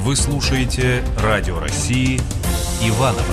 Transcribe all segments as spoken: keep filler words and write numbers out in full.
Вы слушаете Радио России Иваново.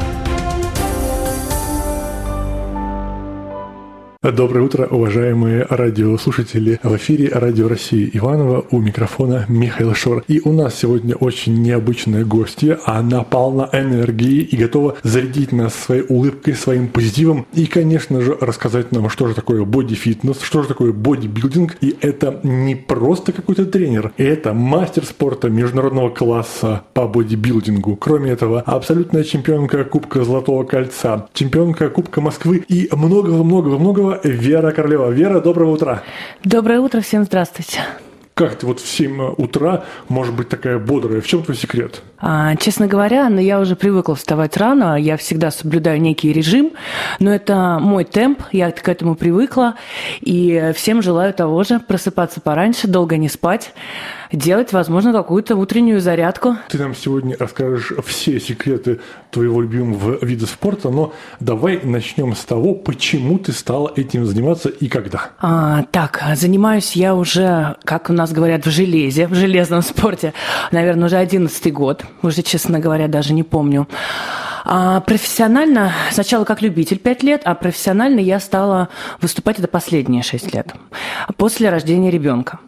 Доброе утро, уважаемые радиослушатели. В эфире Радио России Иваново, у микрофона Михаил Шор. И у нас сегодня очень необычная гостья. Она полна энергии и готова зарядить нас своей улыбкой, своим позитивом. И, конечно же, рассказать нам, что же такое боди-фитнес, что же такое бодибилдинг. И это не просто какой-то тренер, это мастер спорта международного класса по бодибилдингу. Кроме этого, абсолютная чемпионка Кубка Золотого Кольца, чемпионка Кубка Москвы и многого-многого-многого Вера Королева. Вера, доброе утро. Доброе утро, всем здравствуйте. Как ты вот в семь утра можешь быть такая бодрая? В чем твой секрет? А, честно говоря, ну, я уже привыкла вставать рано, я всегда соблюдаю некий режим, но это мой темп, я к этому привыкла, и всем желаю того же, просыпаться пораньше, долго не спать, делать, возможно, какую-то утреннюю зарядку. Ты нам сегодня расскажешь все секреты твоего любимого вида спорта, но давай начнем с того, почему ты стала этим заниматься и когда. А, так, занимаюсь я уже, как у нас говорят, в железе, в железном спорте, наверное, уже одиннадцатый год, уже, честно говоря, даже не помню. А профессионально, сначала как любитель пять лет, а профессионально я стала выступать это последние шесть лет, после рождения ребенка.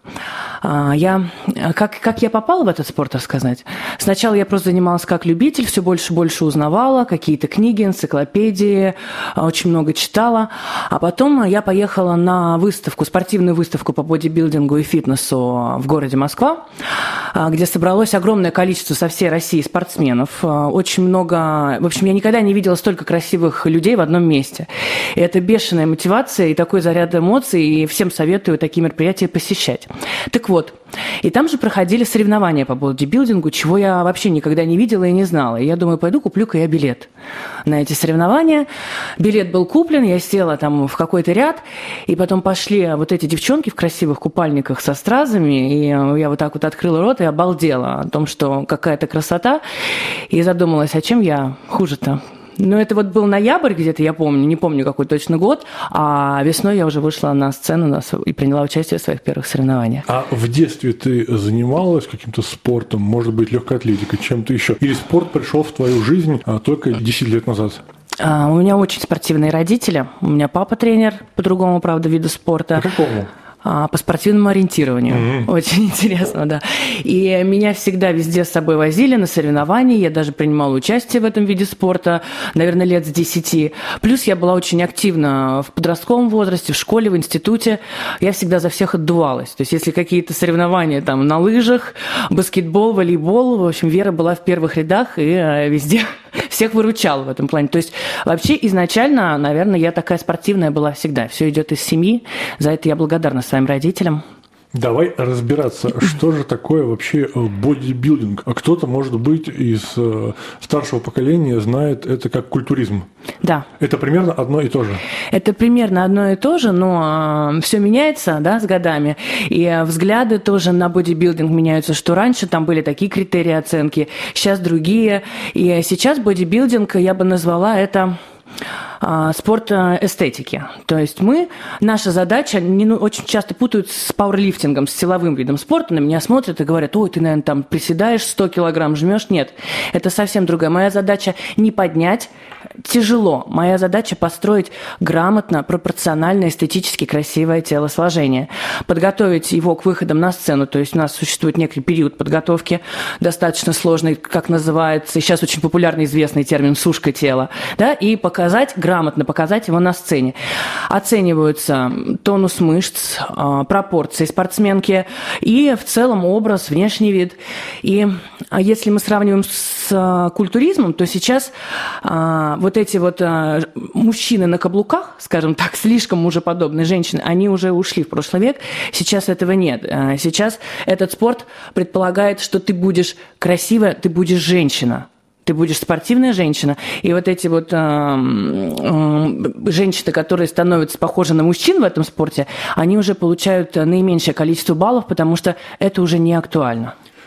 Я, как, как я попала в этот спорт, рассказать? Сначала я просто занималась как любитель, все больше и больше узнавала, какие-то книги, энциклопедии, очень много читала. А потом я поехала на выставку, спортивную выставку по бодибилдингу и фитнесу в городе Москва, где собралось огромное количество со всей России спортсменов. Очень много... В общем, я никогда не видела столько красивых людей в одном месте. И это бешеная мотивация и такой заряд эмоций, и всем советую такие мероприятия посещать. Так вот, и там же проходили соревнования по бодибилдингу, чего я вообще никогда не видела и не знала. И я думаю, пойду куплю-ка я билет на эти соревнования. Билет был куплен, я села там в какой-то ряд, и потом пошли вот эти девчонки в красивых купальниках со стразами, и я вот так вот открыла рот и обалдела о том, что какая-то красота, и задумалась, а чем я хуже-то? Ну, это вот был ноябрь где-то, я помню, не помню, какой точно год, а весной я уже вышла на сцену и приняла участие в своих первых соревнованиях. А в детстве ты занималась каким-то спортом, может быть, легкой атлетикой, чем-то еще? Или спорт пришел в твою жизнь только десять лет назад? А, у меня очень спортивные родители. У меня папа тренер по другому, правда, виду спорта. По какому? По спортивному ориентированию. Mm-hmm. Очень интересно, да. И меня всегда везде с собой возили на соревнования. Я даже принимала участие в этом виде спорта, наверное, лет с десяти. Плюс я была очень активна в подростковом возрасте, в школе, в институте. Я всегда за всех отдувалась. То есть, если какие-то соревнования там на лыжах, баскетбол, волейбол, в общем, Вера была в первых рядах и везде всех выручала в этом плане. То есть, вообще, изначально, наверное, я такая спортивная была всегда. Все идет из семьи. За это я благодарна своим родителям. Давай разбираться, что же такое вообще бодибилдинг. Кто-то, может быть, из старшего поколения знает это как культуризм. Да. Это примерно одно и то же. Это примерно одно и то же, но все меняется, да, с годами. И взгляды тоже на бодибилдинг меняются, что раньше там были такие критерии оценки, сейчас другие. И сейчас бодибилдинг, я бы назвала это... спорт эстетики. То есть мы, наша задача, не, ну, очень часто путают с пауэрлифтингом, с силовым видом спорта, на меня смотрят и говорят, ой, ты, наверное, там приседаешь, сто килограмм жмешь. Нет, это совсем другая. Моя задача не поднять, тяжело. Моя задача построить грамотно, пропорционально, эстетически красивое телосложение. Подготовить его к выходам на сцену. То есть у нас существует некий период подготовки, достаточно сложный, как называется, сейчас очень популярный известный термин «сушка тела», да, и показать грамотно показать его на сцене. Оцениваются тонус мышц, пропорции спортсменки и в целом образ, внешний вид. И если мы сравниваем с культуризмом, то сейчас вот эти вот мужчины на каблуках, скажем так, слишком мужеподобные женщины, они уже ушли в прошлый век. Сейчас этого нет. Сейчас этот спорт предполагает, что ты будешь красивая, ты будешь женщина. Ты будешь спортивная женщина, и вот эти вот э, э, женщины, которые становятся похожи на мужчин в этом спорте, они уже получают наименьшее количество баллов, потому что это уже не актуально.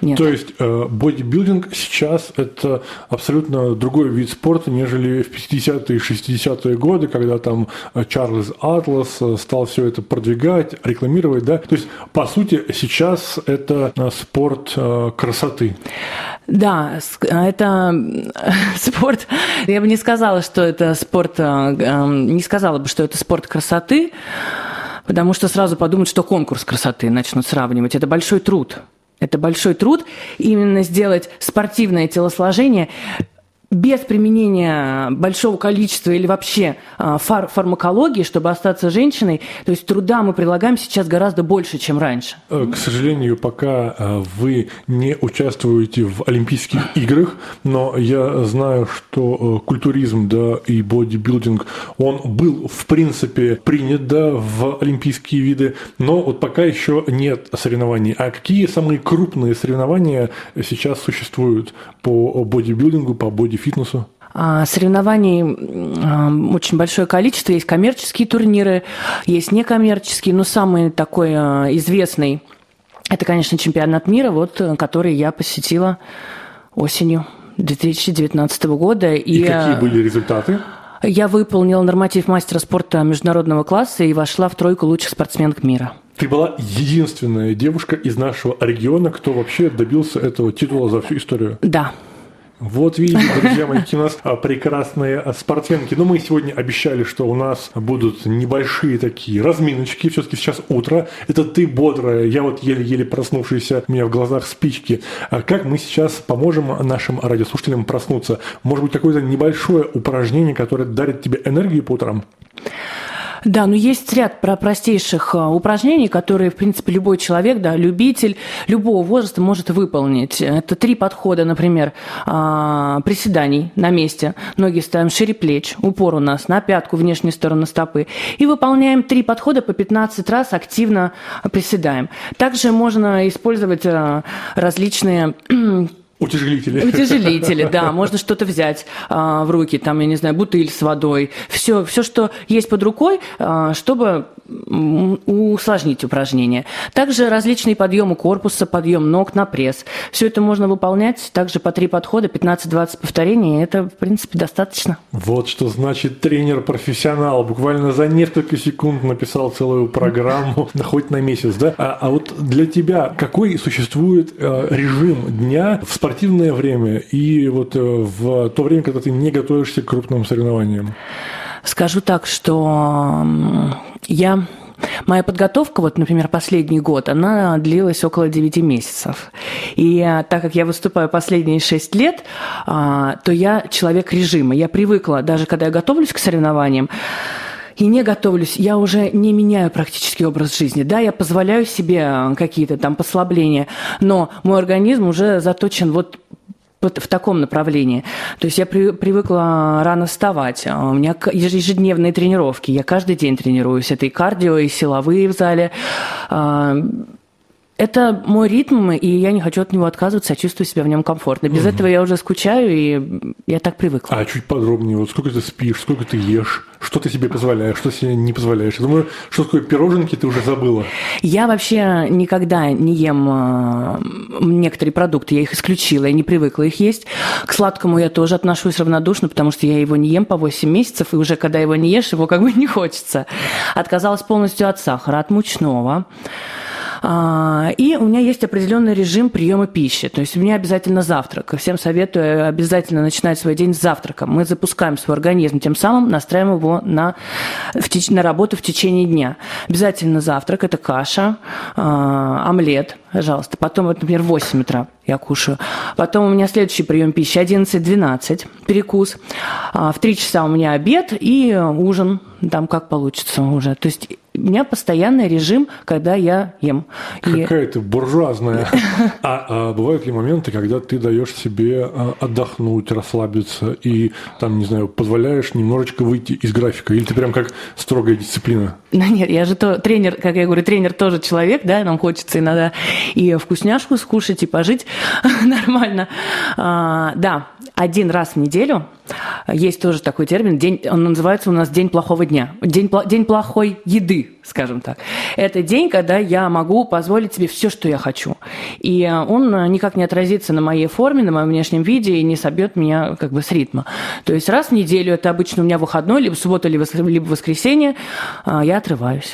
Нет. То есть бодибилдинг сейчас это абсолютно другой вид спорта, нежели в пятидесятые и шестидесятые годы, когда там Чарльз Атлас стал все это продвигать, рекламировать, да? То есть, по сути, сейчас это спорт красоты. Да, это спорт, я бы не сказала, что это спорт, не сказала бы, что это спорт красоты, потому что сразу подумают, что конкурс красоты начнут сравнивать. Это большой труд. Это большой труд именно сделать спортивное телосложение без применения большого количества или вообще фар- фармакологии, чтобы остаться женщиной. То есть труда мы прилагаем сейчас гораздо больше, чем раньше. К сожалению, пока вы не участвуете в Олимпийских играх, но я знаю, что культуризм, да, и бодибилдинг, он был, в принципе, принят, да, в олимпийские виды, но вот пока еще нет соревнований. А какие самые крупные соревнования сейчас существуют по бодибилдингу, по бодифитнесу? Фитнесу? Соревнований очень большое количество. Есть коммерческие турниры, есть некоммерческие. Но самый такой известный – это, конечно, чемпионат мира, вот, который я посетила осенью две тысячи девятнадцатого года. И, и какие были результаты? Я выполнила норматив мастера спорта международного класса и вошла в тройку лучших спортсменок мира. Ты была единственная девушка из нашего региона, кто вообще добился этого титула за всю историю? Да. Вот видите, друзья мои, какие у нас прекрасные спортсменки. Но мы сегодня обещали, что у нас будут небольшие такие разминочки. Все-таки сейчас утро. Это ты бодрая, я вот еле-еле проснувшаяся, у меня в глазах спички. А как мы сейчас поможем нашим радиослушателям проснуться? Может быть, какое-то небольшое упражнение, которое дарит тебе энергию по утрам? Да, но есть ряд простейших упражнений, которые, в принципе, любой человек, да, любитель любого возраста может выполнить. Это три подхода, например, приседаний на месте. Ноги ставим шире плеч, упор у нас на пятку, внешнюю сторону стопы. И выполняем три подхода по пятнадцать раз, активно приседаем. Также можно использовать различные... Утяжелители. Утяжелители, да. Можно что-то взять а, в руки, там, я не знаю, бутыль с водой. Все, все, что есть под рукой, а, чтобы усложнить упражнение. Также различные подъемы корпуса, подъем ног на пресс. Все это можно выполнять также по три подхода, пятнадцать-двадцать повторений. И это, в принципе, достаточно. Вот что значит тренер-профессионал. Буквально за несколько секунд написал целую программу, хоть на месяц, да? А, а вот для тебя какой существует э, режим дня в спортивное время и вот э, в то время, когда ты не готовишься к крупным соревнованиям? Скажу так, что я... Моя подготовка, вот, например, последний год, она длилась около девяти месяцев. И так как я выступаю последние шесть лет, то я человек режима. Я привыкла, даже когда я готовлюсь к соревнованиям, и не готовлюсь, я уже не меняю практически образ жизни. Да, я позволяю себе какие-то там послабления, но мой организм уже заточен вот в таком направлении. То есть я при, привыкла рано вставать. У меня ежедневные тренировки. Я каждый день тренируюсь. Это и кардио, и силовые в зале. Это мой ритм, и я не хочу от него отказываться, я чувствую себя в нем комфортно. Без угу. этого я уже скучаю, и я так привыкла. А чуть подробнее, вот сколько ты спишь, сколько ты ешь, что ты себе позволяешь, что себе не позволяешь? Я думаю, что такое пироженки ты уже забыла. Я вообще никогда не ем некоторые продукты, я их исключила, я не привыкла их есть. К сладкому я тоже отношусь равнодушно, потому что я его не ем по восемь месяцев, и уже когда его не ешь, его как бы не хочется. Отказалась полностью от сахара, от мучного. И у меня есть определенный режим приема пищи. То есть у меня обязательно завтрак. Всем советую обязательно начинать свой день с завтрака. Мы запускаем свой организм, тем самым настраиваем его на, в теч, на работу в течение дня. Обязательно завтрак – это каша, омлет, пожалуйста. Потом, вот, например, в восемь утра я кушаю. Потом у меня следующий прием пищи одиннадцать-двенадцать, перекус. В три часа у меня обед и ужин. Там как получится уже. То есть у меня постоянный режим, когда я ем. Какая и... ты буржуазная. А, а бывают ли моменты, когда ты даешь себе отдохнуть, расслабиться и, там, не знаю, позволяешь немножечко выйти из графика? Или ты прям как строгая дисциплина? Ну нет, я же то, тренер, как я говорю, тренер тоже человек, да, нам хочется иногда и вкусняшку скушать, и пожить нормально. А, да, один раз в неделю есть тоже такой термин, день, он называется у нас «день плохого дня», день, день плохой еды, скажем так. Это день, когда я могу позволить себе все, что я хочу. И он никак не отразится на моей форме, на моем внешнем виде и не собьет меня как бы с ритма. То есть раз в неделю, это обычно у меня выходной, либо суббота, либо воскресенье, я отрываюсь.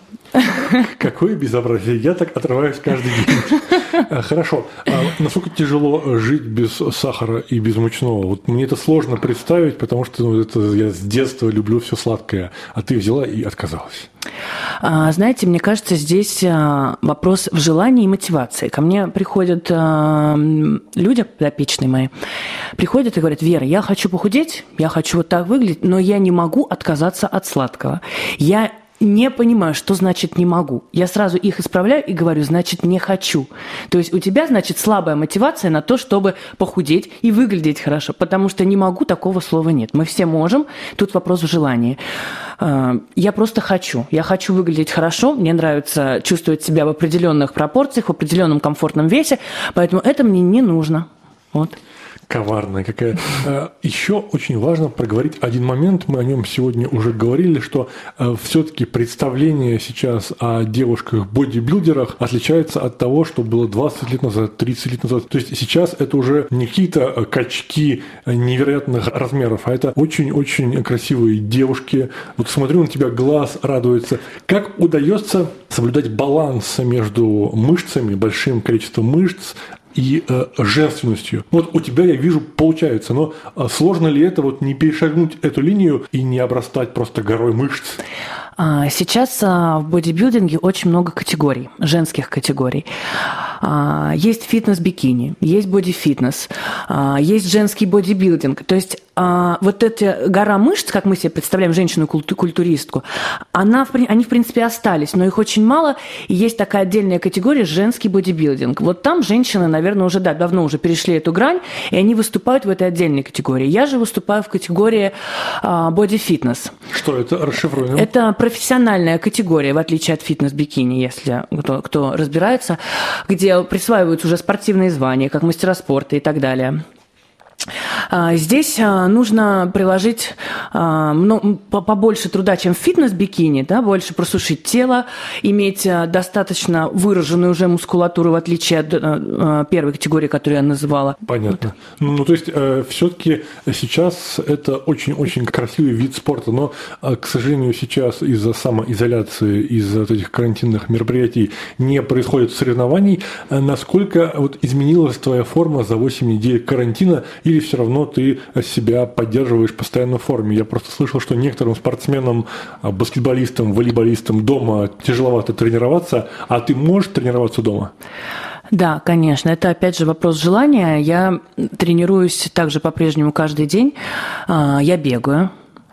Какое безобразие. Я так отрываюсь каждый день. Хорошо. А насколько тяжело жить без сахара и без мучного? Вот мне это сложно представить, потому что ну, это, я с детства люблю все сладкое. А ты взяла и отказалась. Знаете, мне кажется, здесь вопрос в желании и мотивации. Ко мне приходят люди, подопечные мои, приходят и говорят: Вера, я хочу похудеть, я хочу вот так выглядеть, но я не могу отказаться от сладкого. Я не понимаю, что значит «не могу». Я сразу их исправляю и говорю: значит, не хочу. То есть у тебя, значит, слабая мотивация на то, чтобы похудеть и выглядеть хорошо, потому что «не могу» такого слова нет. Мы все можем, тут вопрос в желании. Я просто хочу. Я хочу выглядеть хорошо, мне нравится чувствовать себя в определенных пропорциях, в определенном комфортном весе, поэтому это мне не нужно. Вот. Коварная какая. Еще очень важно проговорить один момент, мы о нем сегодня уже говорили, что все-таки представление сейчас о девушках-бодибилдерах отличается от того, что было двадцать лет назад, тридцать лет назад. То есть сейчас это уже не какие-то качки невероятных размеров, а это очень-очень красивые девушки. Вот смотрю на тебя, глаз радуется. Как удается соблюдать баланс между мышцами, большим количеством мышц, и э, женственностью? Вот у тебя, я вижу, получается, но э, сложно ли это вот не перешагнуть эту линию и не обрастать просто горой мышц? Сейчас в бодибилдинге очень много категорий, женских категорий. Есть фитнес-бикини, есть боди-фитнес, есть женский бодибилдинг. То есть вот эта гора мышц, как мы себе представляем женщину-культуристку, она, они, в принципе, остались, но их очень мало. И есть такая отдельная категория – женский бодибилдинг. Вот там женщины, наверное, уже да, давно уже перешли эту грань, и они выступают в этой отдельной категории. Я же выступаю в категории боди-фитнес. Что это? Расшифруем. Это профессиональная категория, в отличие от фитнес-бикини, если кто, кто разбирается, где присваиваются уже спортивные звания, как мастера спорта и так далее. Здесь нужно приложить ну, побольше труда, чем в фитнес-бикини, да, больше просушить тело, иметь достаточно выраженную уже мускулатуру, в отличие от первой категории, которую я называла. Понятно. Вот. Ну, то есть, э, все-таки сейчас это очень-очень красивый вид спорта, но, э, к сожалению, сейчас из-за самоизоляции, из-за вот этих карантинных мероприятий не происходит соревнований. Насколько вот изменилась твоя форма за восемь недель карантина, или все равно ты себя поддерживаешь постоянно в форме? Я просто слышал, что некоторым спортсменам, баскетболистам, волейболистам дома тяжеловато тренироваться, а ты можешь тренироваться дома? Да, конечно. Это, опять же, вопрос желания. Я тренируюсь также по-прежнему каждый день. Я бегаю.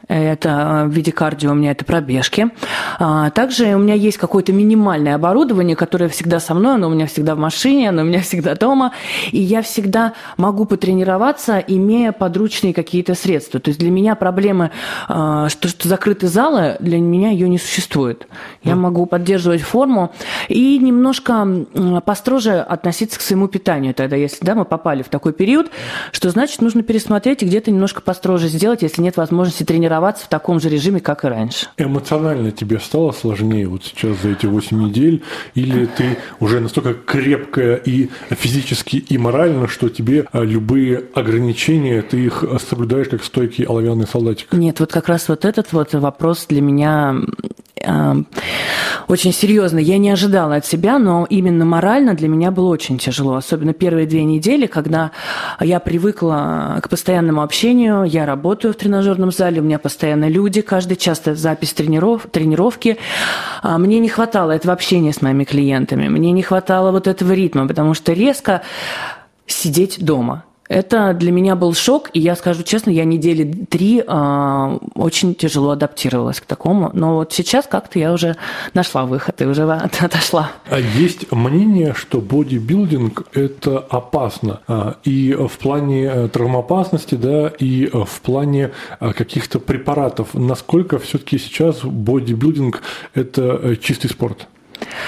Это в виде кардио, у меня это пробежки. Также у меня есть какое-то минимальное оборудование, которое всегда со мной, оно у меня всегда в машине, оно у меня всегда дома. И я всегда могу потренироваться, имея подручные какие-то средства. То есть для меня проблемы, что, что закрыты залы, для меня ее не существует. Я могу поддерживать форму и немножко построже относиться к своему питанию. Тогда, если да, мы попали в такой период, что значит нужно пересмотреть и где-то немножко построже сделать, если нет возможности тренироваться в таком же режиме, как и раньше. Эмоционально тебе стало сложнее вот сейчас за эти восемь недель? Или ты уже настолько крепкая и физически, и морально, что тебе любые ограничения, ты их соблюдаешь как стойкий оловянный солдатик? Нет, вот как раз вот этот вот вопрос для меня э, очень серьезный. Я не ожидала от себя, но именно морально для меня было очень тяжело. Особенно первые две недели, когда я привыкла к постоянному общению, я работаю в тренажерном зале, у меня постоянно люди, каждый час запись трениров, тренировки. Мне не хватало этого общения с моими клиентами, мне не хватало вот этого ритма, потому что резко сидеть дома. Это для меня был шок, и я скажу честно, я недели три э, очень тяжело адаптировалась к такому, но вот сейчас как-то я уже нашла выход и уже отошла. А есть мнение, что бодибилдинг – это опасно и в плане травмоопасности, да, и в плане каких-то препаратов. Насколько все-таки сейчас бодибилдинг – это чистый спорт?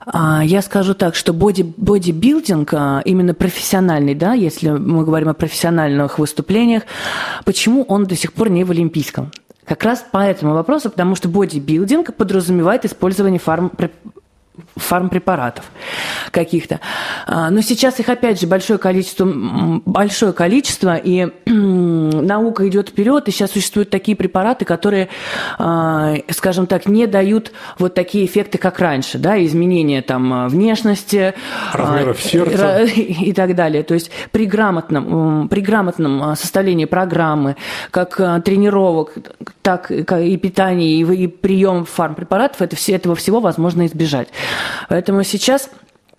Я скажу так, что боди, бодибилдинг, именно профессиональный, да, если мы говорим о профессиональных выступлениях, почему он до сих пор не в олимпийском? Как раз по этому вопросу, потому что бодибилдинг подразумевает использование фарм... фармпрепаратов каких-то. Но сейчас их, опять же, большое количество, большое количество, и наука идет вперед, и сейчас существуют такие препараты, которые, скажем так, не дают вот такие эффекты, как раньше, да, изменения там внешности, размеров сердца и так далее. То есть при грамотном, при грамотном составлении программы, как тренировок, так и питания, и прием фармпрепаратов, это, этого всего возможно избежать. Поэтому сейчас,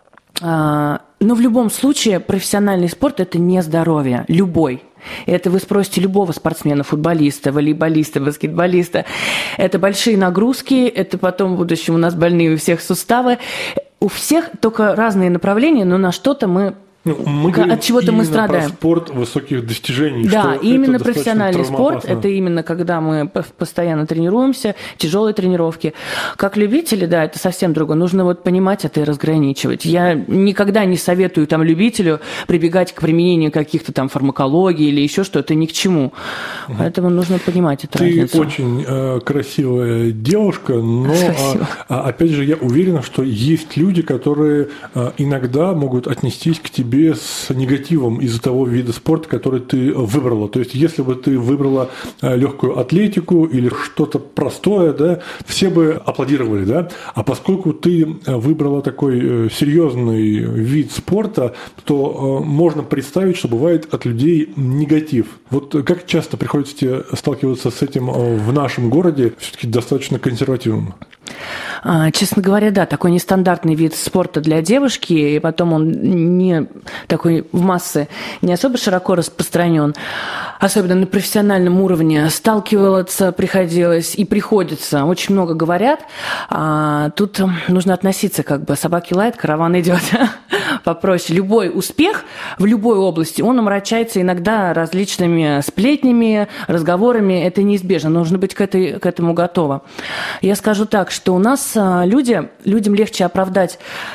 но в любом случае профессиональный спорт – это не здоровье, любой. Это вы спросите любого спортсмена, футболиста, волейболиста, баскетболиста. Это большие нагрузки, это потом в будущем у нас больные у всех суставы. У всех только разные направления, но на что-то мы... Ну, мы от чего-то мы страдаем. Про спорт высоких достижений. Да, что именно профессиональный спорт, это именно когда мы постоянно тренируемся, тяжелые тренировки. Как любители, да, это совсем другое. Нужно вот понимать это и разграничивать. Я никогда не советую там любителю прибегать к применению каких-то там фармакологий или еще что-то, ни к чему. Угу. Поэтому нужно понимать эту Ты разницу. Ты очень э, красивая девушка, но а, опять же я уверен, что есть люди, которые э, иногда могут отнестись к тебе с негативом из-за того вида спорта, который ты выбрала. То есть, если бы ты выбрала легкую атлетику или что-то простое, да, все бы аплодировали, да. А поскольку ты выбрала такой серьезный вид спорта, то можно представить, что бывает от людей негатив. Вот как часто приходится тебе сталкиваться с этим в нашем городе, все-таки достаточно консервативным? Честно говоря, да, такой нестандартный вид спорта для девушки, и потом он не такой в массы не особо широко распространен, особенно на профессиональном уровне. Сталкиваться приходилось и приходится. Очень много говорят, а тут нужно относиться как бы собаки лает, караван идет попроще. Любой успех в любой области, он омрачается иногда различными сплетнями, разговорами. Это неизбежно, нужно быть к, этой, к этому готово. Я скажу так, что у нас люди, людям легче оправдать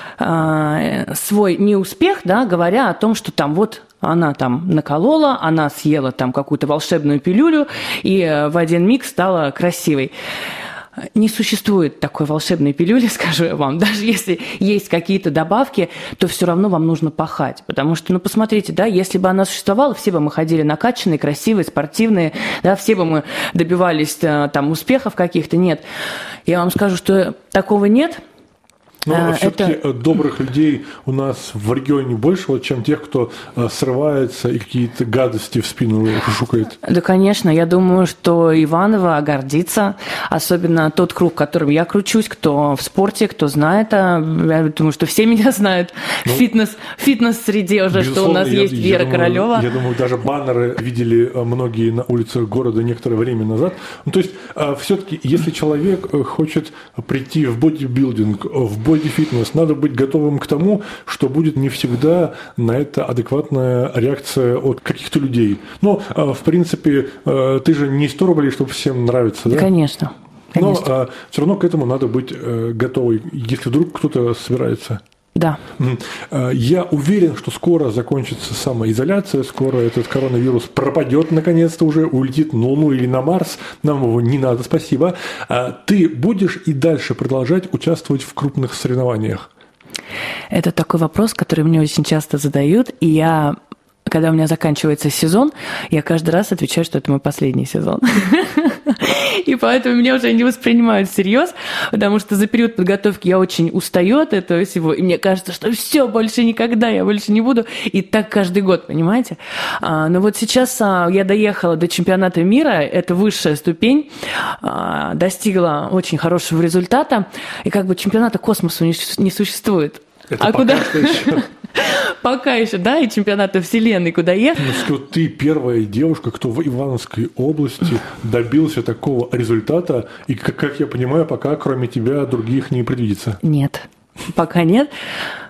э, свой неуспех, да, говоря о том, что там вот она там наколола, она съела там какую-то волшебную пилюлю и в один миг стала красивой. Не существует такой волшебной пилюли, скажу я вам. Даже если есть какие-то добавки, то все равно вам нужно пахать. Потому что, ну, посмотрите, да, если бы она существовала, все бы мы ходили накачанные, красивые, спортивные, да, все бы мы добивались там успехов каких-то. Нет. Я вам скажу, что такого нет. Но а, все-таки это... добрых людей у нас в регионе больше, вот, чем тех, кто срывается и какие-то гадости в спину шукает. Да, конечно. Я думаю, что Иваново гордится, особенно тот круг, в котором я кручусь, кто в спорте, кто знает. Я думаю, что все меня знают ну, в фитнес, фитнес-среде уже, что у нас я, есть я Вера думаю, Королева. Я думаю, даже баннеры видели многие на улицах города некоторое время назад. Ну, то есть, все-таки, если человек хочет прийти в бодибилдинг, в бодибилдинг, бодифитнес, надо быть готовым к тому, что будет не всегда на это адекватная реакция от каких-то людей. Но, в принципе, ты же не сто рублей, чтобы всем нравиться, да? Конечно. Конечно. Но все равно к этому надо быть готовой, если вдруг кто-то собирается. Да. Я уверен, что скоро закончится самоизоляция, скоро этот коронавирус пропадет наконец-то уже, улетит на Луну или на Марс, нам его не надо, спасибо. Ты будешь и дальше продолжать участвовать в крупных соревнованиях? Это такой вопрос, который мне очень часто задают, и я, когда у меня заканчивается сезон, я каждый раз отвечаю, что это мой последний сезон. И поэтому меня уже не воспринимают всерьез, потому что за период подготовки я очень устаю от этого всего, и мне кажется, что все, больше никогда, я больше не буду. И так каждый год, понимаете? А, но вот сейчас а, я доехала до чемпионата мира, это высшая ступень, а, достигла очень хорошего результата, и как бы чемпионата космоса не, не существует. Это а пока куда? Что еще? Пока еще, да, и чемпионата Вселенной, куда ехать. Ну, что ты первая девушка, кто в Ивановской области добился такого результата, и, как, как я понимаю, пока кроме тебя других не предвидится. Нет, пока нет.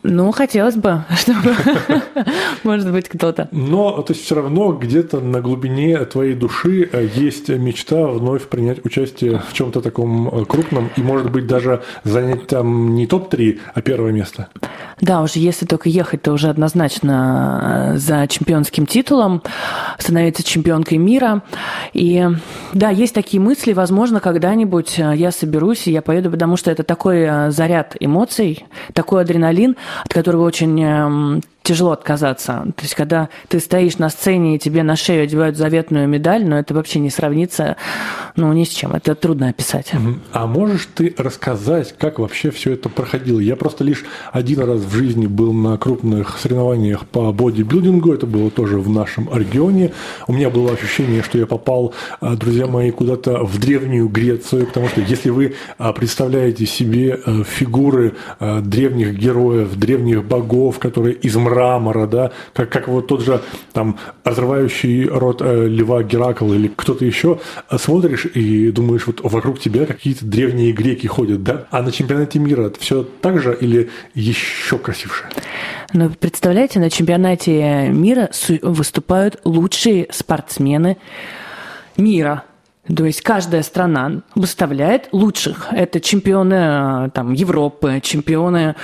Ну, хотелось бы, чтобы, может быть, кто-то. Но, то есть, все равно где-то на глубине твоей души есть мечта вновь принять участие в чем-то таком крупном и, может быть, даже занять там не топ-три, а первое место. Да, уже если только ехать, то уже однозначно за чемпионским титулом, становиться чемпионкой мира. И да, есть такие мысли, возможно, когда-нибудь я соберусь и я поеду, потому что это такой заряд эмоций, такой адреналин, от которого очень тяжело отказаться. То есть, когда ты стоишь на сцене и тебе на шею одевают заветную медаль, но это вообще не сравнится, ну, ни с чем. Это трудно описать. А можешь ты рассказать, как вообще все это проходило? Я просто лишь один раз в жизни был на крупных соревнованиях по бодибилдингу. Это было тоже в нашем регионе. У меня было ощущение, что я попал, друзья мои, куда-то в Древнюю Грецию, потому что если вы представляете себе фигуры древних героев, древних богов, которые из мрамора, да, как, как вот тот же там разрывающий рот э, льва Геракл или кто-то еще, смотришь и думаешь, вот вокруг тебя какие-то древние греки ходят, да? А на чемпионате мира все так же или еще красивше? Ну, представляете, на чемпионате мира выступают лучшие спортсмены мира. То есть каждая страна выставляет лучших. Это чемпионы там, Европы, чемпионы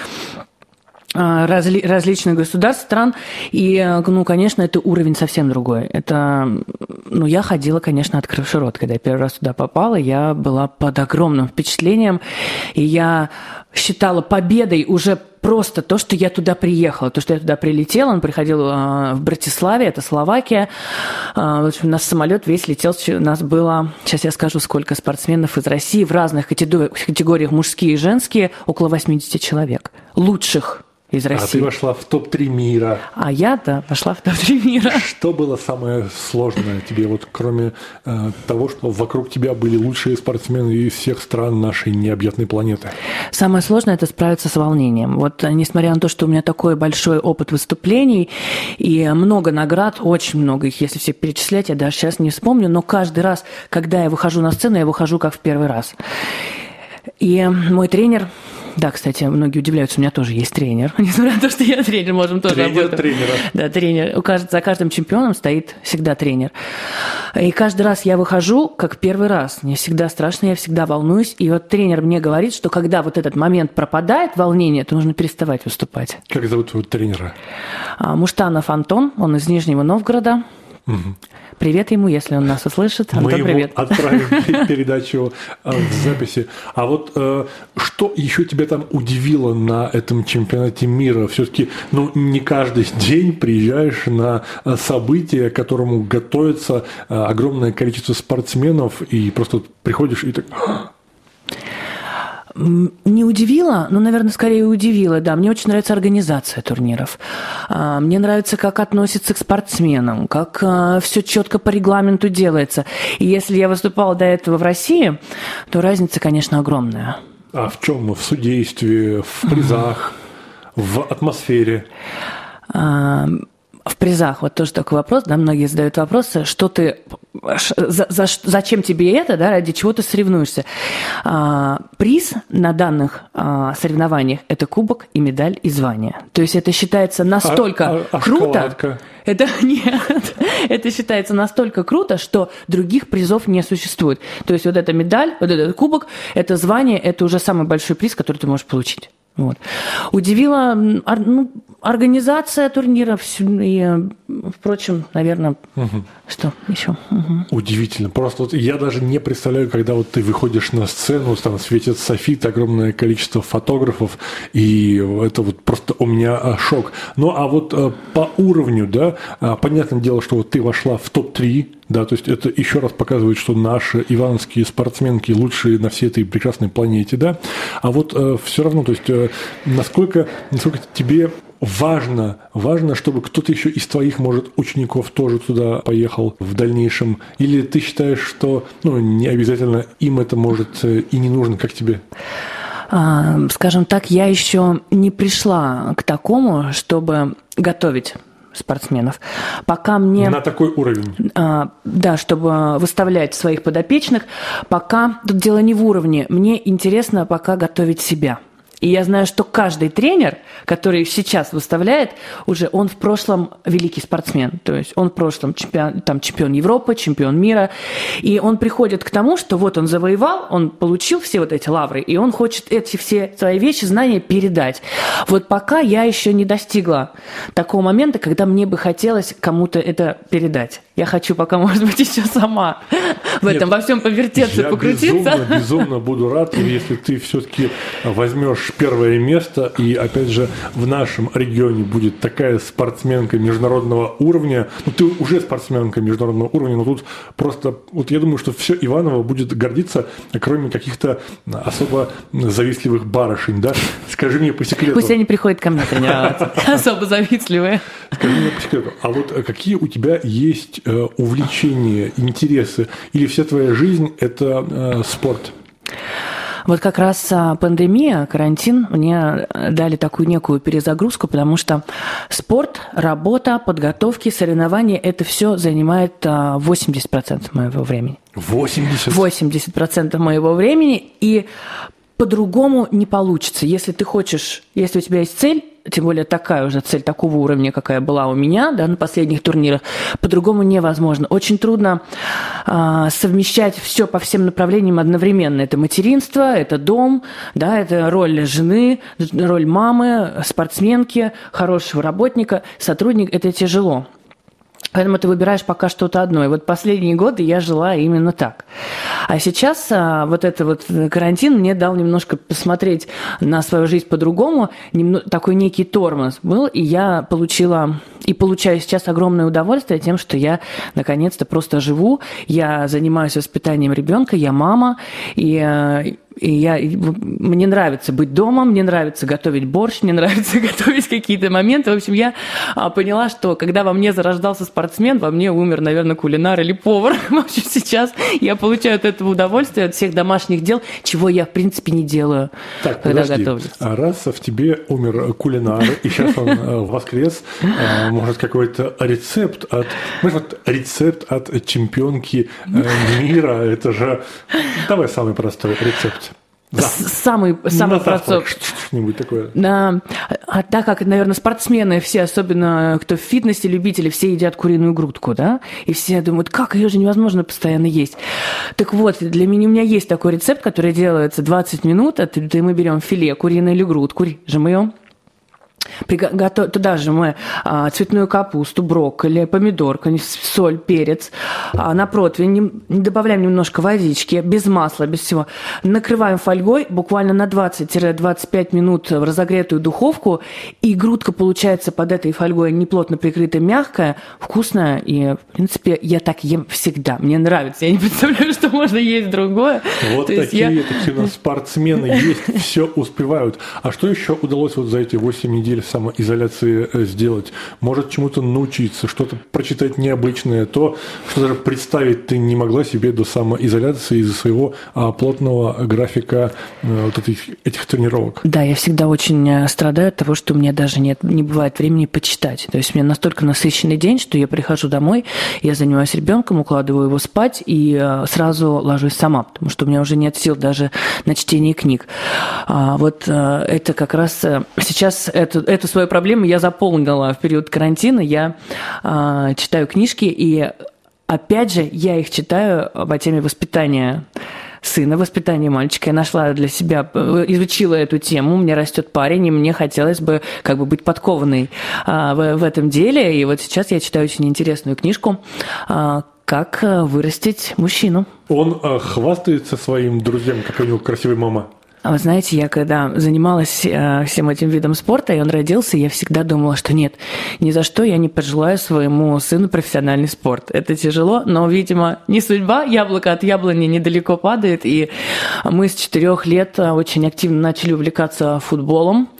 Разли, различных государств, стран, и, ну, конечно, это уровень совсем другой. Это, ну, я ходила, конечно, открывши рот, когда я первый раз туда попала, я была под огромным впечатлением, и я считала победой уже просто то, что я туда приехала, то, что я туда прилетела. Он приходил в Братиславе, это Словакия. В общем, у нас самолет весь летел, у нас было, сейчас я скажу, сколько спортсменов из России в разных категориях, мужские и женские, около восемьдесят человек, лучших из России. А ты вошла в топ-три мира. А я, да, вошла в топ-три мира. Что было самое сложное тебе, вот кроме э, того, что вокруг тебя были лучшие спортсмены из всех стран нашей необъятной планеты? Самое сложное – это справиться с волнением. Вот несмотря на то, что у меня такой большой опыт выступлений и много наград, очень много их, если все перечислять, я даже сейчас не вспомню, но каждый раз, когда я выхожу на сцену, я выхожу как в первый раз. И мой тренер... Да, кстати, многие удивляются, у меня тоже есть тренер. Несмотря на то, что я тренер, можем тоже тренер об этом. Тренера. Да, тренер. У каждого, за каждым чемпионом стоит всегда тренер. И каждый раз я выхожу, как первый раз. Мне всегда страшно, я всегда волнуюсь. И вот тренер мне говорит, что когда вот этот момент пропадает, волнение, то нужно переставать выступать. Как зовут твоего тренера? Муштанов Антон, он из Нижнего Новгорода. Угу. Привет ему, если он нас услышит. Антон, мы ему привет. отправим передачу в записи. А вот что еще тебя там удивило на этом чемпионате мира? Все-таки, ну, не каждый день приезжаешь на событие, к которому готовится огромное количество спортсменов, и просто приходишь и так... Не удивило, но, наверное, скорее удивило, да. Мне очень нравится организация турниров. Мне нравится, как относятся к спортсменам, как все четко по регламенту делается. И если я выступала до этого в России, то разница, конечно, огромная. А в чем? В судействе, в призах, в атмосфере? В призах, вот тоже такой вопрос, да, многие задают вопросы, что ты, за, за, зачем тебе это, да, ради чего ты соревнуешься. А, приз на данных а, соревнованиях – это кубок и медаль и звание. То есть это считается настолько а, а, а круто. Шоколадка? Это нет, это считается настолько круто, что других призов не существует. То есть вот эта медаль, вот этот кубок, это звание, это уже самый большой приз, который ты можешь получить. Вот. Удивила ну, организация турнира и, впрочем, наверное, угу. Что еще? Угу. Удивительно. Просто вот я даже не представляю, когда вот ты выходишь на сцену, там светит софит, огромное количество фотографов, и это вот просто у меня шок. Ну, а вот по уровню, да, понятное дело, что вот ты вошла в топ-три, да, то есть это еще раз показывает, что наши ивановские спортсменки лучшие на всей этой прекрасной планете, да. А вот э, все равно, то есть э, насколько, насколько тебе важно, важно, чтобы кто-то еще из твоих, может, учеников тоже туда поехал в дальнейшем, или ты считаешь, что, ну, не обязательно им это может и не нужно, как тебе? Скажем так, я еще не пришла к такому, чтобы готовить спортсменов. Пока мне... На такой уровень. А, да, чтобы выставлять своих подопечных. Пока тут дело не в уровне. Мне интересно пока готовить себя. И я знаю, что каждый тренер, который сейчас выставляет, уже он в прошлом великий спортсмен. То есть он в прошлом чемпион, там, чемпион Европы, чемпион мира. И он приходит к тому, что вот он завоевал, он получил все вот эти лавры, и он хочет эти все свои вещи, знания передать. Вот пока я еще не достигла такого момента, когда мне бы хотелось кому-то это передать. Я хочу пока, может быть, еще сама в этом Нет, во всем повертеться, я покрутиться. Безумно, безумно буду рад, если ты все-таки возьмешь первое место, и, опять же, в нашем регионе будет такая спортсменка международного уровня. Ну, ты уже спортсменка международного уровня, но тут просто, вот я думаю, что все Иваново будет гордиться, кроме каких-то особо завистливых барышень, да? Скажи мне по секрету. Пусть они приходят ко мне тренироваться, особо завистливые. Скажи мне по секрету, а вот какие у тебя есть увлечения, интересы, или вся твоя жизнь – это э, спорт? Вот как раз пандемия, карантин мне дали такую некую перезагрузку, потому что спорт, работа, подготовки, соревнования – это все занимает восемьдесят процентов моего времени. восемьдесят? восемьдесят процентов моего времени, и по-другому не получится. Если ты хочешь, если у тебя есть цель, тем более такая уже цель такого уровня, какая была у меня, да, на последних турнирах, по-другому невозможно. Очень трудно а, совмещать все по всем направлениям одновременно. Это материнство, это дом, да, это роль жены, роль мамы, спортсменки, хорошего работника, сотрудника. Это тяжело. Поэтому ты выбираешь пока что-то одно. И вот последние годы я жила именно так. А сейчас а, вот этот вот карантин мне дал немножко посмотреть на свою жизнь по-другому. Немно, такой некий тормоз был, и я получила и получаю сейчас огромное удовольствие тем, что я наконец-то просто живу. Я занимаюсь воспитанием ребенка, я мама, и... И я, мне нравится быть дома, мне нравится готовить борщ, мне нравится готовить какие-то моменты. В общем, я поняла, что когда во мне зарождался спортсмен, во мне умер, наверное, кулинар или повар. В общем, сейчас я получаю от этого удовольствие, от всех домашних дел, чего я, в принципе, не делаю, так, когда подожди. готовлю. А раз в тебе умер кулинар, и сейчас он воскрес, может, какой-то рецепт от... Может, рецепт от чемпионки мира, это же... Давай самый простой рецепт. Да. Самый, самый простой. Что-нибудь такое. Да. А так как, наверное, спортсмены все, особенно кто в фитнесе, любители, все едят куриную грудку, да? И все думают, как ее же невозможно постоянно есть. Так вот, для меня у меня есть такой рецепт, который делается двадцать минут. Это мы берем филе куриное или грудку, режем ее. Туда же мы а, цветную капусту, брокколи, помидорка, соль, перец. А, на противень добавляем немножко водички, без масла, без всего. Накрываем фольгой буквально на двадцать-двадцать пять минут в разогретую духовку. И грудка получается под этой фольгой неплотно прикрытая, мягкая, вкусная. И, в принципе, я так ем всегда. Мне нравится. Я не представляю, что можно есть другое. Вот То такие, я... такие у нас спортсмены есть, все успевают. А что еще удалось вот за эти восемь недель самоизоляции сделать? Может чему-то научиться, что-то прочитать необычное, то, что даже представить ты не могла себе до самоизоляции из-за своего а, плотного графика а, вот этих, этих тренировок. Да, я всегда очень страдаю от того, что у меня даже нет, не бывает времени почитать. То есть у меня настолько насыщенный день, что я прихожу домой, я занимаюсь ребенком, укладываю его спать и а, сразу ложусь сама, потому что у меня уже нет сил даже на чтение книг. А, вот а, это как раз а, сейчас это Эту свою проблему я заполнила в период карантина. Я э, читаю книжки, и опять же, я их читаю по теме воспитания сына, воспитания мальчика. Я нашла для себя, изучила эту тему. У меня растет парень, и мне хотелось бы как бы быть подкованной э, в, в этом деле. И вот сейчас я читаю очень интересную книжку э, «Как вырастить мужчину». Он э, хвастается своим друзьям, как у него красивая мама. А вы знаете, я когда занималась э, всем этим видом спорта, и он родился, я всегда думала, что нет, ни за что я не пожелаю своему сыну профессиональный спорт. Это тяжело, но, видимо, не судьба, яблоко от яблони недалеко падает, и мы с четырех лет очень активно начали увлекаться футболом.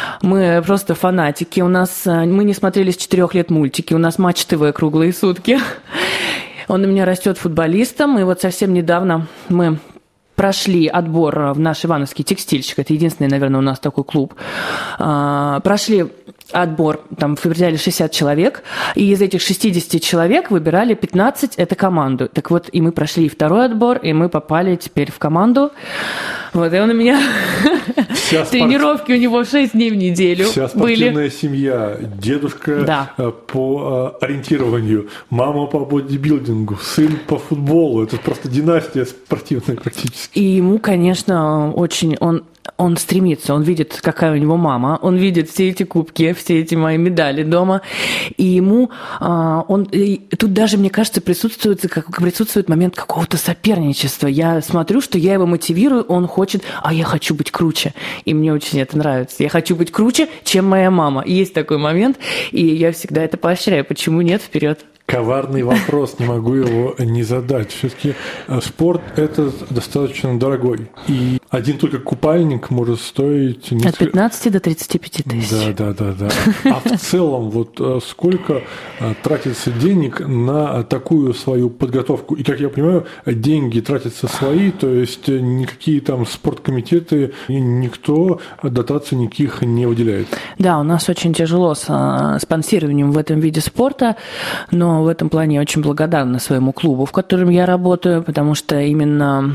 Мы просто фанатики, у нас, мы не смотрели с четырех лет мультики, у нас Матч ТВ круглые сутки. Он у меня растет футболистом, и вот совсем недавно мы... прошли отбор в наш Ивановский текстильщик. Это единственный, наверное, у нас такой клуб. Прошли отбор, там определяли шестьдесят человек, и из этих шестидесяти человек выбирали пятнадцать, это команду. Так вот, и мы прошли второй отбор, и мы попали теперь в команду. Вот, и он у меня... Вся тренировки спорт... у него шесть дней в неделю Вся спортивная были. Семья, дедушка да. по ориентированию, мама по бодибилдингу, сын по футболу. Это просто династия спортивная практически. И ему, конечно, очень... Он Он стремится, он видит, какая у него мама, он видит все эти кубки, все эти мои медали дома, и ему, он, и тут даже, мне кажется, присутствует, как, присутствует момент какого-то соперничества. Я смотрю, что я его мотивирую, он хочет, а я хочу быть круче, и мне очень это нравится. Я хочу быть круче, чем моя мама. Есть такой момент, и я всегда это поощряю. Почему нет? Вперед. Коварный вопрос, не могу его не задать. Все-таки спорт – это достаточно дорогой. И один только купальник может стоить... Несколько... От пятнадцати до тридцати пяти тысяч. Да, да, да, да. А в целом, вот сколько тратится денег на такую свою подготовку? И, как я понимаю, деньги тратятся свои, то есть никакие там спорткомитеты, никто дотаций никаких не выделяет. Да, у нас очень тяжело с спонсированием в этом виде спорта, но в этом плане я очень благодарна своему клубу, в котором я работаю, потому что именно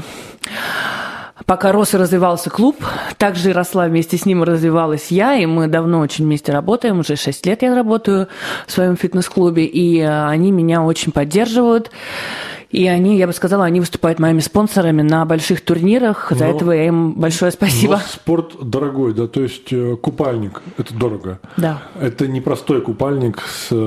пока рос и развивался клуб, также росла вместе с ним и развивалась я, и мы давно очень вместе работаем, уже шесть лет я работаю в своем фитнес-клубе, и они меня очень поддерживают. И они, я бы сказала, они выступают моими спонсорами на больших турнирах. За но, этого я им большое спасибо. Но спорт дорогой, да, то есть купальник – это дорого. Да. Это не простой купальник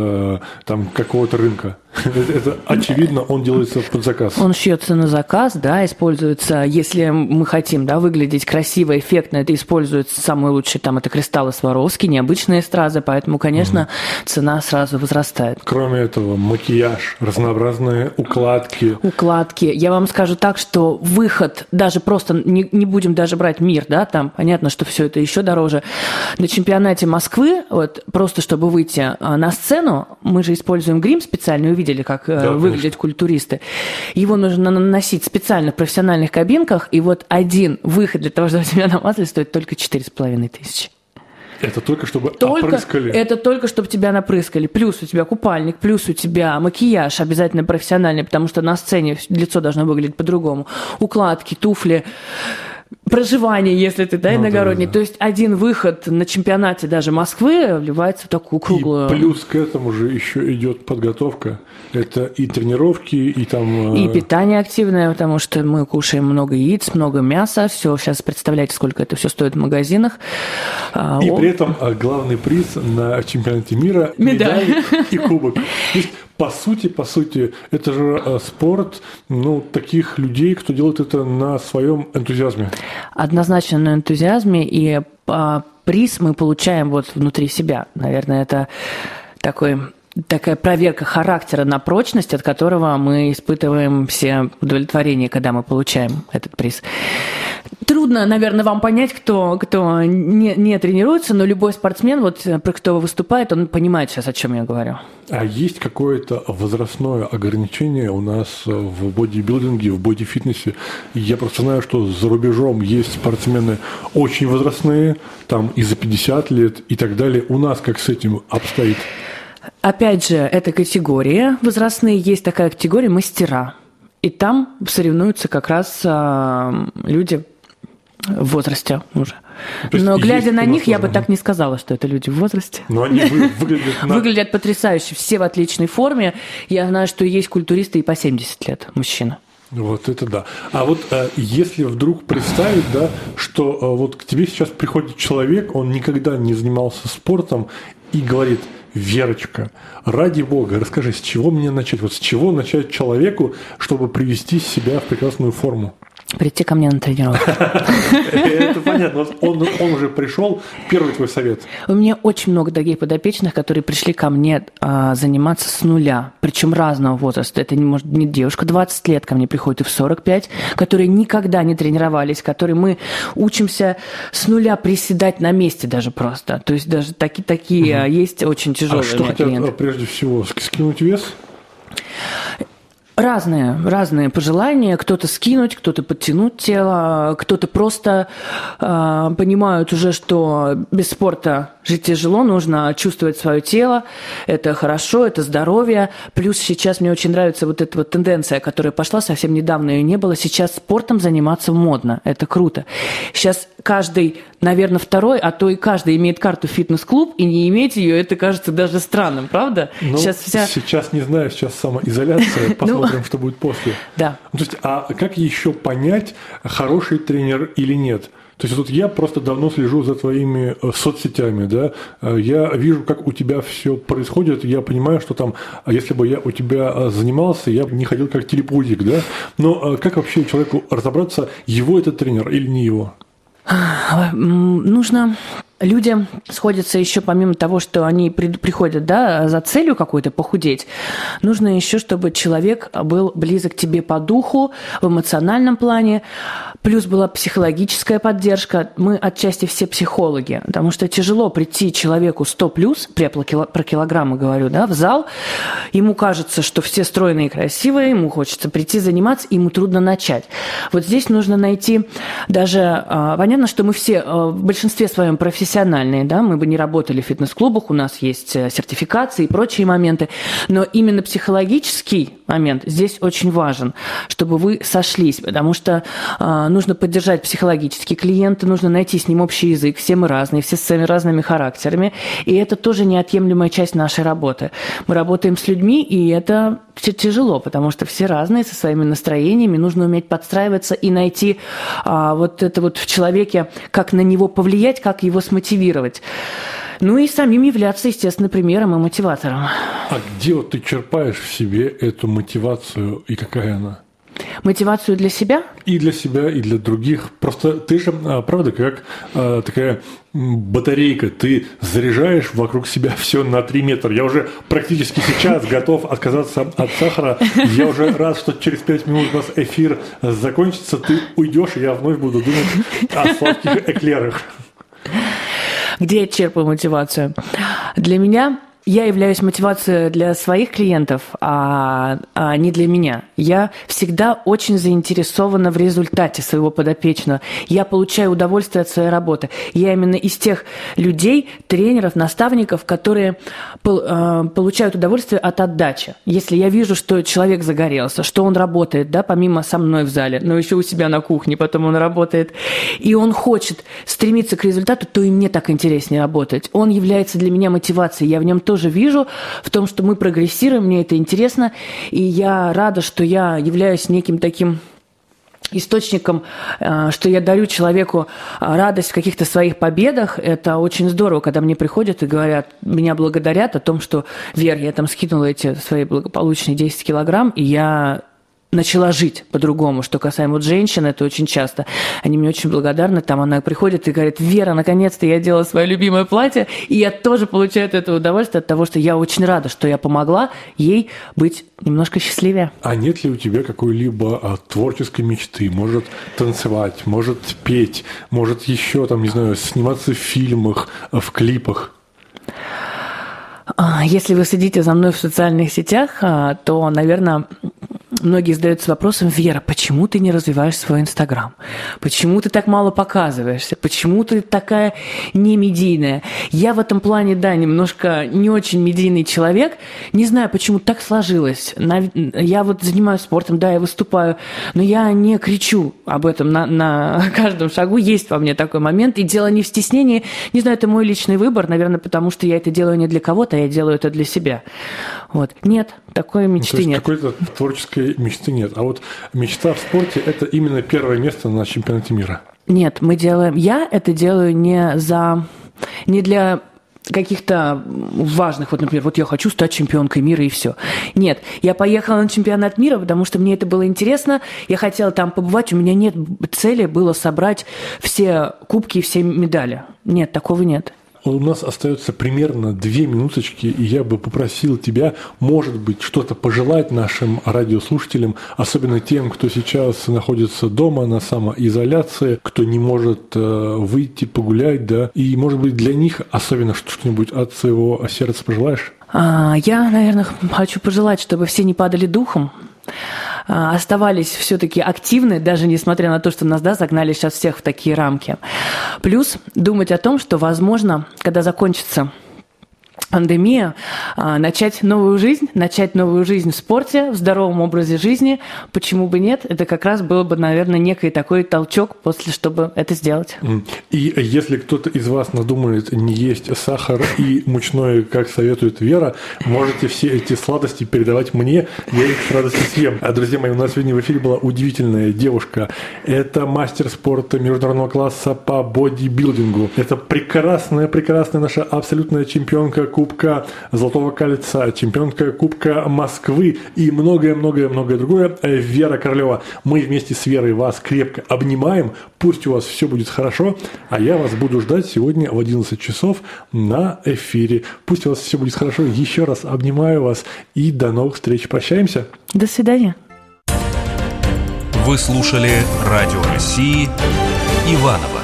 с там какого-то рынка. Это, это очевидно, он делается под заказ. Он шьется на заказ, да, используется, если мы хотим, да, выглядеть красиво, эффектно, это используется самые лучшие, там, это кристаллы Сваровски, необычные стразы, поэтому, конечно, угу. цена сразу возрастает. Кроме этого, макияж, разнообразные укладки. Укладки. Я вам скажу так, что выход, даже просто, не, не будем даже брать мир, да, там, понятно, что все это еще дороже. На чемпионате Москвы, вот, просто чтобы выйти на сцену, мы же используем грим специальный, видели, как да, выглядят конечно. Культуристы. Его нужно наносить специально в профессиональных кабинках, и вот один выход для того, чтобы тебя намазали, стоит только четыре с половиной тысячи. Это только чтобы только, опрыскали? Это только чтобы тебя напрыскали. Плюс у тебя купальник, плюс у тебя макияж обязательно профессиональный, потому что на сцене лицо должно выглядеть по-другому. Укладки, туфли, проживание, если ты, да, ну, иногородний. Да, да. То есть один выход на чемпионате даже Москвы вливается в такую круглую... И плюс к этому же еще идет подготовка. Это и тренировки, и там... И питание активное, потому что мы кушаем много яиц, много мяса. Все, сейчас представляете, сколько это все стоит в магазинах. И О... при этом главный приз на чемпионате мира – медаль и кубок. То есть, по сути, по сути, это же спорт, ну, таких людей, кто делает это на своем энтузиазме. Однозначно на энтузиазме, и а, приз мы получаем вот внутри себя. Наверное, это такой, такая проверка характера на прочность, от которого мы испытываем все удовлетворение, когда мы получаем этот приз. Трудно, наверное, вам понять, кто, кто не, не тренируется, но любой спортсмен, вот, кто выступает, он понимает сейчас, о чем я говорю. А есть какое-то возрастное ограничение у нас в бодибилдинге, в бодифитнесе? Я просто знаю, что за рубежом есть спортсмены очень возрастные, там и за пятьдесят лет и так далее. У нас как с этим обстоит? Опять же, это категории возрастные. Есть такая категория мастера. И там соревнуются как раз а, люди в возрасте уже. Но глядя на них, я бы так не сказала, что это люди в возрасте. Но они выглядят... На... Выглядят потрясающе. Все в отличной форме. Я знаю, что есть культуристы и по семьдесят лет мужчина. Вот это да. А вот э, если вдруг представить, да, что э, вот к тебе сейчас приходит человек, он никогда не занимался спортом и говорит: Верочка, ради бога, расскажи, с чего мне начать? Вот с чего начать человеку, чтобы привести себя в прекрасную форму? Прийти ко мне на тренировку. Это понятно. Он, он уже пришел. Первый твой совет. У меня очень много таких подопечных, которые пришли ко мне а, заниматься с нуля. Причем разного возраста. Это не может не девушка двадцать лет ко мне приходит, и в сорок пять, которые никогда не тренировались, которые мы учимся с нуля приседать на месте даже просто. То есть даже такие, такие угу. есть очень тяжелые клиенты. А что хотят клиенты. Прежде всего? Скинуть вес? Разные, разные пожелания. Кто-то скинуть, кто-то подтянуть тело, кто-то просто э, понимают уже, что без спорта жить тяжело, нужно чувствовать свое тело. Это хорошо, это здоровье. Плюс сейчас мне очень нравится вот эта вот тенденция, которая пошла, совсем недавно ее не было. Сейчас спортом заниматься модно. Это круто. Сейчас каждый, наверное, второй, а то и каждый имеет карту в фитнес-клуб, и не иметь ее, это кажется даже странным, правда? Ну, сейчас, вся... сейчас не знаю, сейчас самоизоляция, посмотрим, что будет после. Да. То есть, а как еще понять, хороший тренер или нет? То есть вот я просто давно слежу за твоими соцсетями, да, я вижу, как у тебя все происходит, я понимаю, что там, если бы я у тебя занимался, я бы не ходил как телепузик, да, но как вообще человеку разобраться, его это тренер или не его? Нужно... Люди сходятся еще помимо того, что они при, приходят, да, за целью какой-то похудеть, нужно еще, чтобы человек был близок к тебе по духу, в эмоциональном плане, плюс была психологическая поддержка. Мы отчасти все психологи, потому что тяжело прийти человеку сто плюс, я про килограммы говорю, да, в зал, ему кажется, что все стройные и красивые, ему хочется прийти заниматься, ему трудно начать. Вот здесь нужно найти даже, понятно, что мы все в большинстве своем профессиональные, профессиональные, да, мы бы не работали в фитнес-клубах, у нас есть сертификации и прочие моменты, но именно психологический момент здесь очень важен, чтобы вы сошлись, потому что э, нужно поддержать психологически клиента, нужно найти с ним общий язык, все мы разные, все с своими разными характерами, и это тоже неотъемлемая часть нашей работы. Мы работаем с людьми, и это тяжело, потому что все разные, со своими настроениями, нужно уметь подстраиваться и найти а, вот это вот в человеке, как на него повлиять, как его смотивировать. Ну и самим являться, естественно, примером и мотиватором. А где вот ты черпаешь в себе эту мотивацию и какая она? Мотивацию для себя? И для себя, и для других. Просто ты же, правда, как а, такая батарейка, ты заряжаешь вокруг себя все на три метра. Я уже практически сейчас готов отказаться от сахара. Я уже рад, что через пять минут у нас эфир закончится, ты уйдешь, и я вновь буду думать о сладких эклерах. Где я черпаю мотивацию? Для меня... Я являюсь мотивацией для своих клиентов, а, а не для меня. Я всегда очень заинтересована в результате своего подопечного. Я получаю удовольствие от своей работы. Я именно из тех людей, тренеров, наставников, которые пол, э, получают удовольствие от отдачи. Если я вижу, что человек загорелся, что он работает, да, помимо со мной в зале, но еще у себя на кухне, потом он работает, и он хочет стремиться к результату, то и мне так интереснее работать. Он является для меня мотивацией. Я в нем тоже вижу, в том, что мы прогрессируем, мне это интересно, и я рада, что я являюсь неким таким источником, что я дарю человеку радость в каких-то своих победах. Это очень здорово, когда мне приходят и говорят, меня благодарят о том, что, Вер, я там скинула эти свои благополучные десять килограмм, и я начала жить по-другому. Что касаемо вот женщин, это очень часто. Они мне очень благодарны. Там она приходит и говорит, Вера, наконец-то я делала свое любимое платье, и я тоже получаю от этого удовольствие, от того, что я очень рада, что я помогла ей быть немножко счастливее. А нет ли у тебя какой-либо а, творческой мечты? Может танцевать, может петь, может еще, там, не знаю, сниматься в фильмах, в клипах? Если вы следите за мной в социальных сетях, то, наверное, многие задаются вопросом, Вера, почему ты не развиваешь свой Инстаграм? Почему ты так мало показываешься? Почему ты такая не медийная? Я в этом плане, да, немножко не очень медийный человек. Не знаю, почему так сложилось. Я вот занимаюсь спортом, да, я выступаю, но я не кричу об этом на, на каждом шагу. Есть во мне такой момент. И дело не в стеснении. Не знаю, это мой личный выбор, наверное, потому что я это делаю не для кого-то, я делаю это для себя. Вот. Нет, такой мечты ну, то есть нет. Какой-то творческой мечты нет. А вот мечта в спорте – это именно первое место на чемпионате мира. Нет, мы делаем... Я это делаю не за... Не для каких-то важных, вот, например, вот я хочу стать чемпионкой мира и все. Нет, я поехала на чемпионат мира, потому что мне это было интересно, я хотела там побывать, у меня нет цели было собрать все кубки и все медали. Нет, такого нет. У нас остается примерно две минуточки, и я бы попросил тебя, может быть, что-то пожелать нашим радиослушателям, особенно тем, кто сейчас находится дома на самоизоляции, кто не может э, выйти погулять, да, и, может быть, для них особенно что-нибудь от своего сердца пожелаешь? Я, наверное, хочу пожелать, чтобы все не падали духом, оставались все-таки активны, даже несмотря на то, что нас, да, загнали сейчас всех в такие рамки. Плюс думать о том, что, возможно, когда закончится пандемия, начать новую жизнь, начать новую жизнь в спорте, в здоровом образе жизни. Почему бы нет? Это как раз было бы, наверное, некий такой толчок после, чтобы это сделать. И если кто-то из вас надумает не есть сахар и мучное, как советует Вера, можете все эти сладости передавать мне, я их с радостью съем. А, друзья мои, у нас сегодня в эфире была удивительная девушка. Это мастер спорта международного класса по бодибилдингу. Это прекрасная, прекрасная наша абсолютная чемпионка Кубка Золотого Кольца, чемпионка Кубка Москвы и многое-многое-многое другое. Вера Королева. Мы вместе с Верой вас крепко обнимаем. Пусть у вас все будет хорошо, а я вас буду ждать сегодня в одиннадцать часов на эфире. Пусть у вас все будет хорошо. Еще раз обнимаю вас и до новых встреч. Прощаемся. До свидания. Вы слушали Радио России Иваново.